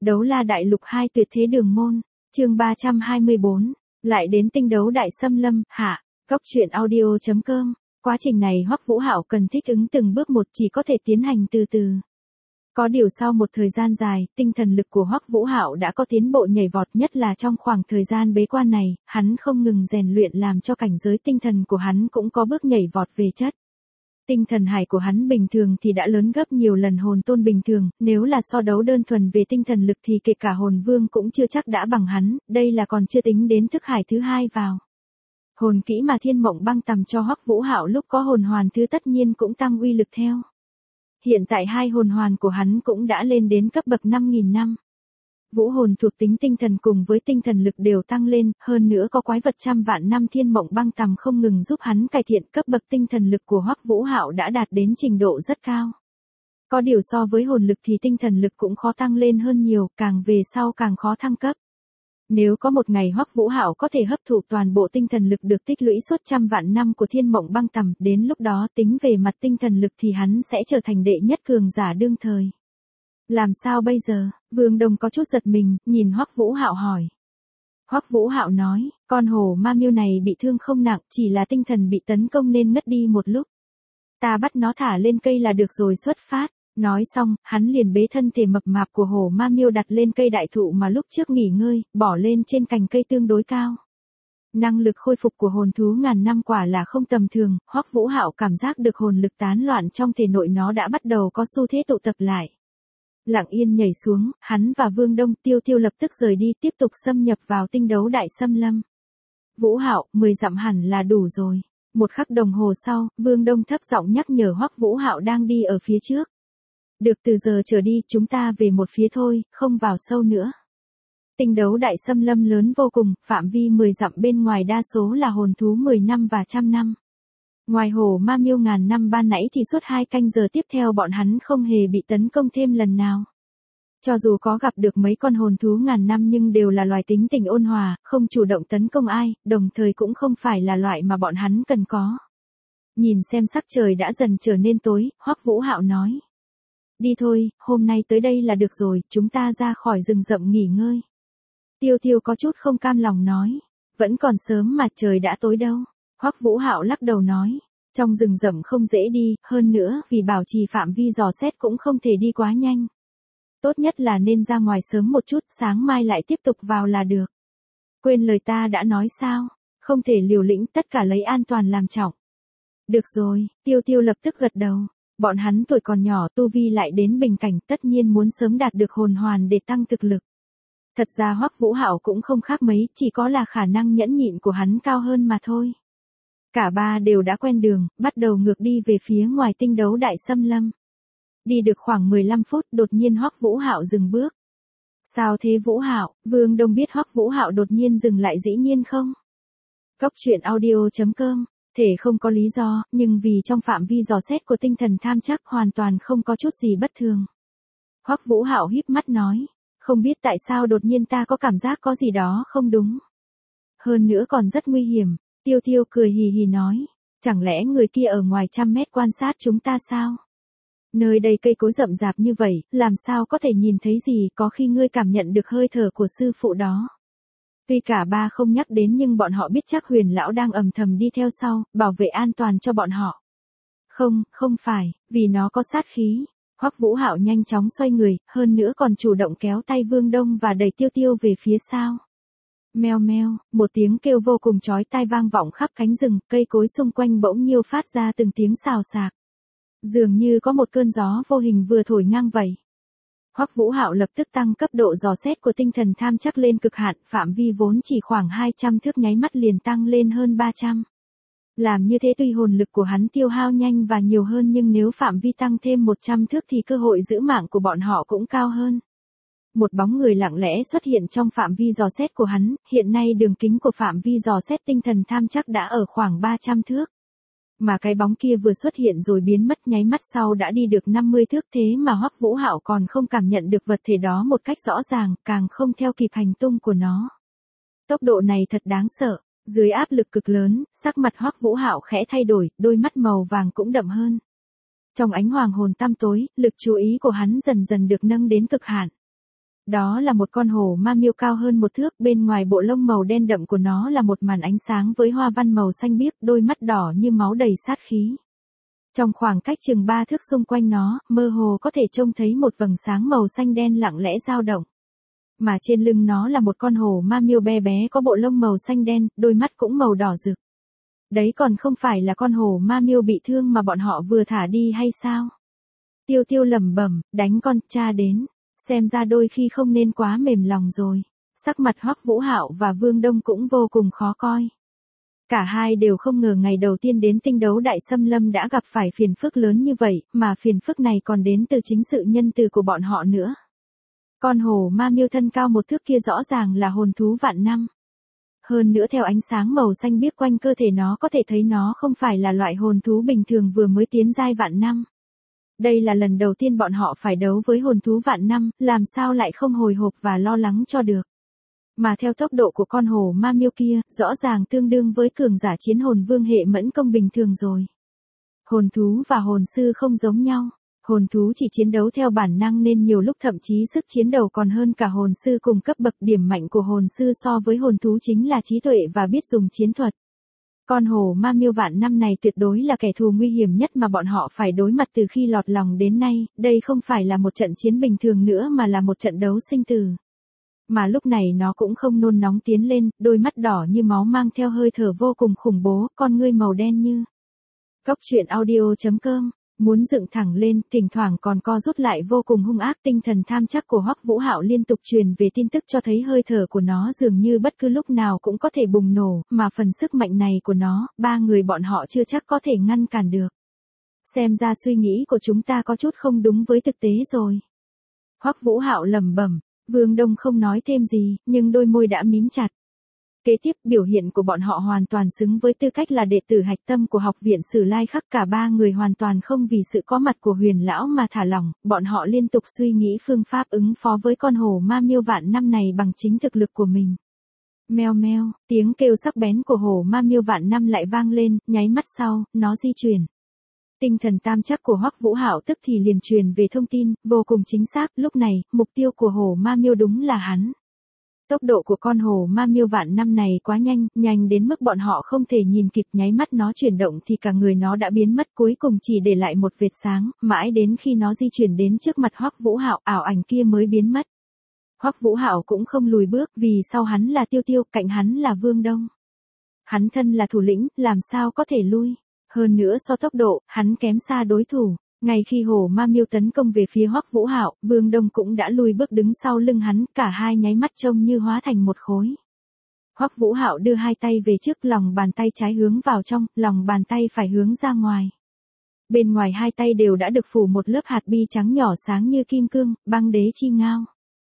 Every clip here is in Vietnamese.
Đấu La Đại Lục 2 Tuyệt Thế Đường Môn, chương 324, lại đến Tinh Đấu Đại Xâm Lâm, hạ, Cóc Truyện Audio.com. Quá trình này Hoắc Vũ Hạo cần thích ứng từng bước một, chỉ có thể tiến hành từ từ. Có điều sau một thời gian dài, tinh thần lực của Hoắc Vũ Hạo đã có tiến bộ nhảy vọt, nhất là trong khoảng thời gian bế quan này, hắn không ngừng rèn luyện làm cho cảnh giới tinh thần của hắn cũng có bước nhảy vọt về chất. Tinh thần hải của hắn bình thường thì đã lớn gấp nhiều lần hồn tôn bình thường, nếu là so đấu đơn thuần về tinh thần lực thì kể cả hồn vương cũng chưa chắc đã bằng hắn, đây là còn chưa tính đến thức hải thứ hai vào. Hồn kỹ mà Thiên Mộng Băng tầm cho Hoắc Vũ Hạo lúc có hồn hoàn thứ tất nhiên cũng tăng uy lực theo. Hiện tại hai hồn hoàn của hắn cũng đã lên đến cấp bậc 5.000 năm. Vũ hồn thuộc tính tinh thần cùng với tinh thần lực đều tăng lên, hơn nữa có quái vật trăm vạn năm Thiên Mộng Băng tầm không ngừng giúp hắn cải thiện, cấp bậc tinh thần lực của Hoắc Vũ Hạo đã đạt đến trình độ rất cao. Có điều so với hồn lực thì tinh thần lực cũng khó tăng lên hơn nhiều, càng về sau càng khó thăng cấp. Nếu có một ngày Hoắc Vũ Hạo có thể hấp thụ toàn bộ tinh thần lực được tích lũy suốt trăm vạn năm của Thiên Mộng Băng tầm, đến lúc đó tính về mặt tinh thần lực thì hắn sẽ trở thành đệ nhất cường giả đương thời. Làm sao bây giờ? Vương Đông có chút giật mình, nhìn Hoắc Vũ Hạo hỏi. Hoắc Vũ Hạo nói, con hổ ma miêu này bị thương không nặng, chỉ là tinh thần bị tấn công nên ngất đi một lúc. Ta bắt nó thả lên cây là được rồi xuất phát. Nói xong, hắn liền bế thân thể mập mạp của hổ ma miêu đặt lên cây đại thụ mà lúc trước nghỉ ngơi, bỏ lên trên cành cây tương đối cao. Năng lực khôi phục của hồn thú ngàn năm quả là không tầm thường, Hoắc Vũ Hạo cảm giác được hồn lực tán loạn trong thể nội nó đã bắt đầu có xu thế tụ tập lại. Lặng yên nhảy xuống, hắn và Vương Đông Tiêu Tiêu lập tức rời đi, tiếp tục xâm nhập vào Tinh Đấu Đại Xâm Lâm. Vũ Hạo, 10 dặm hẳn là đủ rồi. Một khắc đồng hồ sau, Vương Đông thấp giọng nhắc nhở Hoắc Vũ Hạo đang đi ở phía trước. Được, từ giờ trở đi chúng ta về một phía thôi, không vào sâu nữa. Tinh Đấu Đại Xâm Lâm lớn vô cùng, phạm vi 10 dặm bên ngoài đa số là hồn thú 10 năm và 100 năm. Ngoài hổ ma miêu ngàn năm ban nãy thì suốt 2 canh giờ tiếp theo bọn hắn không hề bị tấn công thêm lần nào. Cho dù có gặp được mấy con hồn thú ngàn năm nhưng đều là loài tính tình ôn hòa, không chủ động tấn công ai, đồng thời cũng không phải là loại mà bọn hắn cần có. Nhìn xem sắc trời đã dần trở nên tối, Hoắc Vũ Hạo nói. Đi thôi, hôm nay tới đây là được rồi, chúng ta ra khỏi rừng rậm nghỉ ngơi. Tiêu Tiêu có chút không cam lòng nói. Vẫn còn sớm mà trời đã tối đâu. Hoắc Vũ Hạo lắc đầu nói. Trong rừng rậm không dễ đi, hơn nữa vì bảo trì phạm vi dò xét cũng không thể đi quá nhanh. Tốt nhất là nên ra ngoài sớm một chút, sáng mai lại tiếp tục vào là được. Quên lời ta đã nói sao, không thể liều lĩnh, tất cả lấy an toàn làm trọng. Được rồi, Tiêu Tiêu lập tức gật đầu. Bọn hắn tuổi còn nhỏ, tu vi lại đến bình cảnh, tất nhiên muốn sớm đạt được hồn hoàn để tăng thực lực. Thật ra Hoắc Vũ Hạo cũng không khác mấy, chỉ có là khả năng nhẫn nhịn của hắn cao hơn mà thôi. Cả ba đều đã quen đường, bắt đầu ngược đi về phía ngoài Tinh Đấu Đại Xâm Lâm. Đi được khoảng 15 phút, đột nhiên Hoắc Vũ Hạo dừng bước. Sao thế Vũ Hạo? Vương Đông biết Hoắc Vũ Hạo đột nhiên dừng lại dĩ nhiên không? Cóc Truyện Audio.com. Thể không có lý do, nhưng vì trong phạm vi dò xét của tinh thần tham chắc hoàn toàn không có chút gì bất thường. Hoắc Vũ Hạo híp mắt nói, không biết tại sao đột nhiên ta có cảm giác có gì đó không đúng. Hơn nữa còn rất nguy hiểm, Tiêu Tiêu cười hì hì nói, chẳng lẽ người kia ở ngoài 100 mét quan sát chúng ta sao? Nơi đây cây cối rậm rạp như vậy, làm sao có thể nhìn thấy gì, có khi ngươi cảm nhận được hơi thở của sư phụ đó. Tuy cả ba không nhắc đến nhưng bọn họ biết chắc Huyền lão đang âm thầm đi theo sau, bảo vệ an toàn cho bọn họ. Không phải, vì nó có sát khí. Hoắc Vũ Hạo nhanh chóng xoay người, hơn nữa còn chủ động kéo tay Vương Đông và đẩy Tiêu Tiêu về phía sau. Meo meo, một tiếng kêu vô cùng chói tai vang vọng khắp cánh rừng, cây cối xung quanh bỗng nhiêu phát ra từng tiếng xào xạc. Dường như có một cơn gió vô hình vừa thổi ngang vậy. Hoắc Vũ Hạo lập tức tăng cấp độ dò xét của tinh thần tham chắc lên cực hạn, phạm vi vốn chỉ khoảng 200 thước nháy mắt liền tăng lên hơn 300. Làm như thế tuy hồn lực của hắn tiêu hao nhanh và nhiều hơn nhưng nếu phạm vi tăng thêm 100 thước thì cơ hội giữ mạng của bọn họ cũng cao hơn. Một bóng người lặng lẽ xuất hiện trong phạm vi dò xét của hắn, hiện nay đường kính của phạm vi dò xét tinh thần tham chắc đã ở khoảng 300 thước. Mà cái bóng kia vừa xuất hiện rồi biến mất nháy mắt sau đã đi được 50 thước, thế mà Hoắc Vũ Hạo còn không cảm nhận được vật thể đó một cách rõ ràng, càng không theo kịp hành tung của nó. Tốc độ này thật đáng sợ, dưới áp lực cực lớn, sắc mặt Hoắc Vũ Hạo khẽ thay đổi, đôi mắt màu vàng cũng đậm hơn. Trong ánh hoàng hồn tăm tối, lực chú ý của hắn dần dần được nâng đến cực hạn. Đó là một con hổ ma miêu cao hơn 1 thước, bên ngoài bộ lông màu đen đậm của nó là một màn ánh sáng với hoa văn màu xanh biếc, đôi mắt đỏ như máu đầy sát khí. Trong khoảng cách chừng 3 thước xung quanh nó, mơ hồ có thể trông thấy một vầng sáng màu xanh đen lặng lẽ dao động. Mà trên lưng nó là một con hổ ma miêu bé bé có bộ lông màu xanh đen, đôi mắt cũng màu đỏ rực. Đấy còn không phải là con hổ ma miêu bị thương mà bọn họ vừa thả đi hay sao? Tiêu Tiêu lẩm bẩm, đánh con cha đến, xem ra đôi khi không nên quá mềm lòng rồi. Sắc mặt Hoắc Vũ Hạo và Vương Đông cũng vô cùng khó coi. Cả hai đều không ngờ ngày đầu tiên đến tinh đấu đại xâm lâm đã gặp phải phiền phức lớn như vậy, mà phiền phức này còn đến từ chính sự nhân từ của bọn họ nữa. Con hổ ma miêu thân cao 1 thước kia rõ ràng là hồn thú vạn năm. Hơn nữa theo ánh sáng màu xanh biếc quanh cơ thể nó có thể thấy nó không phải là loại hồn thú bình thường vừa mới tiến giai vạn năm. Đây là lần đầu tiên bọn họ phải đấu với hồn thú vạn năm, làm sao lại không hồi hộp và lo lắng cho được. Mà theo tốc độ của con hổ ma miêu kia, rõ ràng tương đương với cường giả chiến hồn vương hệ mẫn công bình thường rồi. Hồn thú và hồn sư không giống nhau. Hồn thú chỉ chiến đấu theo bản năng nên nhiều lúc thậm chí sức chiến đấu còn hơn cả hồn sư cùng cấp bậc. Điểm mạnh của hồn sư so với hồn thú chính là trí tuệ và biết dùng chiến thuật. Con hổ ma miêu vạn năm này tuyệt đối là kẻ thù nguy hiểm nhất mà bọn họ phải đối mặt từ khi lọt lòng đến nay, đây không phải là một trận chiến bình thường nữa mà là một trận đấu sinh tử. Mà lúc này nó cũng không nôn nóng tiến lên, đôi mắt đỏ như máu mang theo hơi thở vô cùng khủng bố, con ngươi màu đen như. Cốc truyện audio.com, muốn dựng thẳng lên, thỉnh thoảng còn co rút lại vô cùng hung ác. Tinh thần tham chắc của Hoắc Vũ Hạo liên tục truyền về tin tức cho thấy hơi thở của nó dường như bất cứ lúc nào cũng có thể bùng nổ, mà phần sức mạnh này của nó, 3 người bọn họ chưa chắc có thể ngăn cản được. Xem ra suy nghĩ của chúng ta có chút không đúng với thực tế rồi. Hoắc Vũ Hạo lẩm bẩm. Vương Đông không nói thêm gì, nhưng đôi môi đã mím chặt. Kế tiếp, biểu hiện của bọn họ hoàn toàn xứng với tư cách là đệ tử hạch tâm của học viện Sử Lai Khắc. Cả 3 người hoàn toàn không vì sự có mặt của Huyền lão mà thả lỏng, bọn họ liên tục suy nghĩ phương pháp ứng phó với con hổ ma miêu vạn năm này bằng chính thực lực của mình. Meo meo, tiếng kêu sắc bén của hổ ma miêu vạn năm lại vang lên, nháy mắt sau, nó di chuyển. Tinh thần tam chắc của Hoắc Vũ Hạo tức thì liền truyền về thông tin, vô cùng chính xác. Lúc này, mục tiêu của hổ ma miêu đúng là hắn. Tốc độ của con hổ ma miêu vạn năm này quá nhanh, nhanh đến mức bọn họ không thể nhìn kịp. Nháy mắt nó chuyển động thì cả người nó đã biến mất, cuối cùng chỉ để lại một vệt sáng, mãi đến khi nó di chuyển đến trước mặt Hoắc Vũ Hạo, ảo ảnh kia mới biến mất. Hoắc Vũ Hạo cũng không lùi bước, vì sau hắn là Tiêu Tiêu, cạnh hắn là Vương Đông. Hắn thân là thủ lĩnh, làm sao có thể lui? Hơn nữa so tốc độ, hắn kém xa đối thủ. Ngay khi hổ ma miêu tấn công về phía Hoắc Vũ Hạo, Vương Đông cũng đã lùi bước đứng sau lưng hắn, cả hai nháy mắt trông như hóa thành một khối. Hoắc Vũ Hạo đưa hai tay về trước, lòng bàn tay trái hướng vào trong, lòng bàn tay phải hướng ra ngoài. Bên ngoài hai tay đều đã được phủ một lớp hạt bi trắng nhỏ sáng như kim cương, băng đế chi ngao.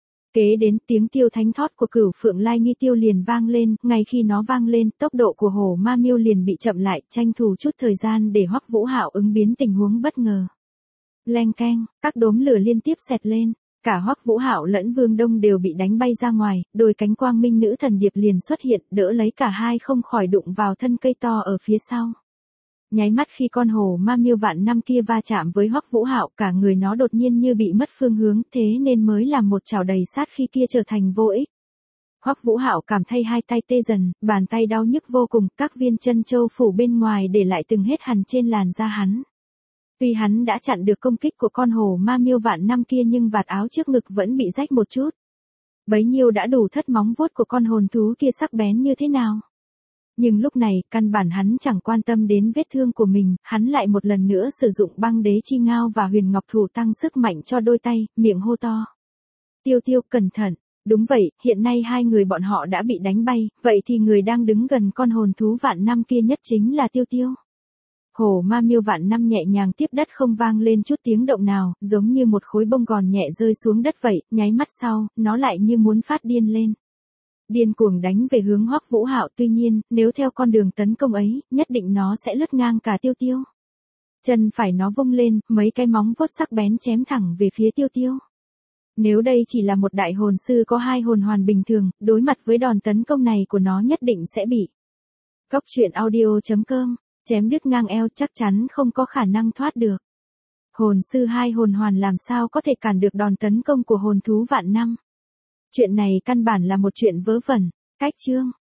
Kế đến tiếng tiêu thánh thót của Cửu Phượng Lai Nghi Tiêu liền vang lên, ngay khi nó vang lên, tốc độ của hổ ma miêu liền bị chậm lại, tranh thủ chút thời gian để Hoắc Vũ Hạo ứng biến tình huống bất ngờ. Leng keng, các đốm lửa liên tiếp xẹt lên, cả Hoắc Vũ Hạo lẫn Vương Đông đều bị đánh bay ra ngoài, đôi cánh quang minh nữ thần điệp liền xuất hiện, đỡ lấy cả hai không khỏi đụng vào thân cây to ở phía sau. Nháy mắt khi con hổ ma miêu vạn năm kia va chạm với Hoắc Vũ Hạo, cả người nó đột nhiên như bị mất phương hướng, thế nên mới làm một chảo đầy sát khi kia trở thành vô ích. Hoắc Vũ Hạo cảm thấy hai tay tê dần, bàn tay đau nhức vô cùng, các viên chân châu phủ bên ngoài để lại từng hết hằn trên làn da hắn. Tuy hắn đã chặn được công kích của con hổ ma miêu vạn năm kia nhưng vạt áo trước ngực vẫn bị rách một chút. Bấy nhiêu đã đủ thất móng vuốt của con hồn thú kia sắc bén như thế nào. Nhưng lúc này, căn bản hắn chẳng quan tâm đến vết thương của mình, hắn lại một lần nữa sử dụng băng đế chi ngao và huyền ngọc thủ tăng sức mạnh cho đôi tay, miệng hô to. Tiêu Tiêu, cẩn thận. Đúng vậy, hiện nay hai người bọn họ đã bị đánh bay, vậy thì người đang đứng gần con hồn thú vạn năm kia nhất chính là Tiêu Tiêu. Hổ ma miêu vạn năm nhẹ nhàng tiếp đất, không vang lên chút tiếng động nào, giống như một khối bông gòn nhẹ rơi xuống đất vậy, nháy mắt sau, nó lại như muốn phát điên lên. Điên cuồng đánh về hướng Hoắc Vũ Hạo, tuy nhiên, nếu theo con đường tấn công ấy, nhất định nó sẽ lướt ngang cả Tiêu Tiêu. Chân phải nó vung lên, mấy cái móng vuốt sắc bén chém thẳng về phía Tiêu Tiêu. Nếu đây chỉ là một đại hồn sư có 2 hồn hoàn bình thường, đối mặt với đòn tấn công này của nó nhất định sẽ bị. Cốc truyện audio.com, chém đứt ngang eo, chắc chắn không có khả năng thoát được. Hồn sư 2 hồn hoàn làm sao có thể cản được đòn tấn công của hồn thú vạn năm. Chuyện này căn bản là một chuyện vớ vẩn. Cách chương.